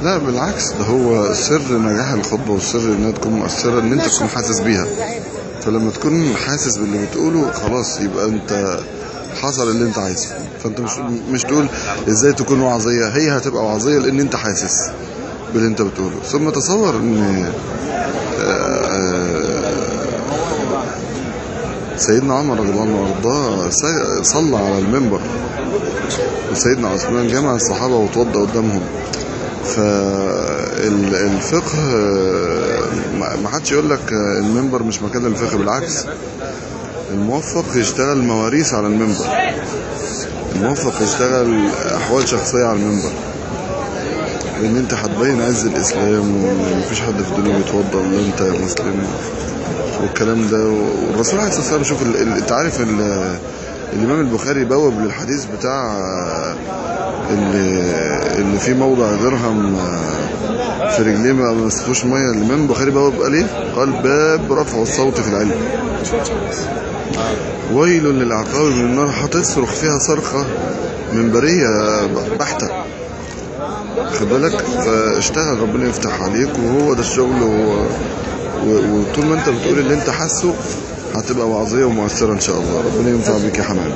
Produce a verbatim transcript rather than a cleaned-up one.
لا بالعكس، ده هو سر نجاح الخطبة والسر انها تكون مؤثرة ان انت تكون حاسس بيها. فلما تكون حاسس باللي بتقوله خلاص يبقى انت حصل اللي انت عايزه. فانت مش مش تقول ازاي تكون وعظية، هي هتبقى وعظية لان انت حاسس باللي انت بتقوله. ثم تصور ان سيدنا عمر رضي الله عنه وارضاه صلى على المنبر، وسيدنا عثمان جمع الصحابة وتوضى قدامهم. فالفقه ما حدش يقول لك المنبر مش مكان للفقه، بالعكس الموفق يشتغل مواريث على المنبر، الموفق يشتغل احوال شخصية على المنبر، لان انت هتبين عز الاسلام ومفيش حد في الدنيا بيتوضى الا انت يا مسلم والكلام ده. والرسول عليه الصلاه والسلام شوف انت عارف الامام البخاري بوب للحديث بتاع اللي, اللي فيه موضع درهم في رجليه ما مسكوش ميه، الامام البخاري بوب قال ايه؟ قال باب رفع الصوت في العلم. ويل للعقاب من النار، هتصرخ فيها صرخه منبريه بحته، خد بالك. فاشتغل ربنا يفتح عليك، وهو ده الشغل. وهو وطول ما انت بتقول اللي انت حاسه هتبقى وعظيه ومؤثره ان شاء الله. ربنا ينفع بيك يا حمام.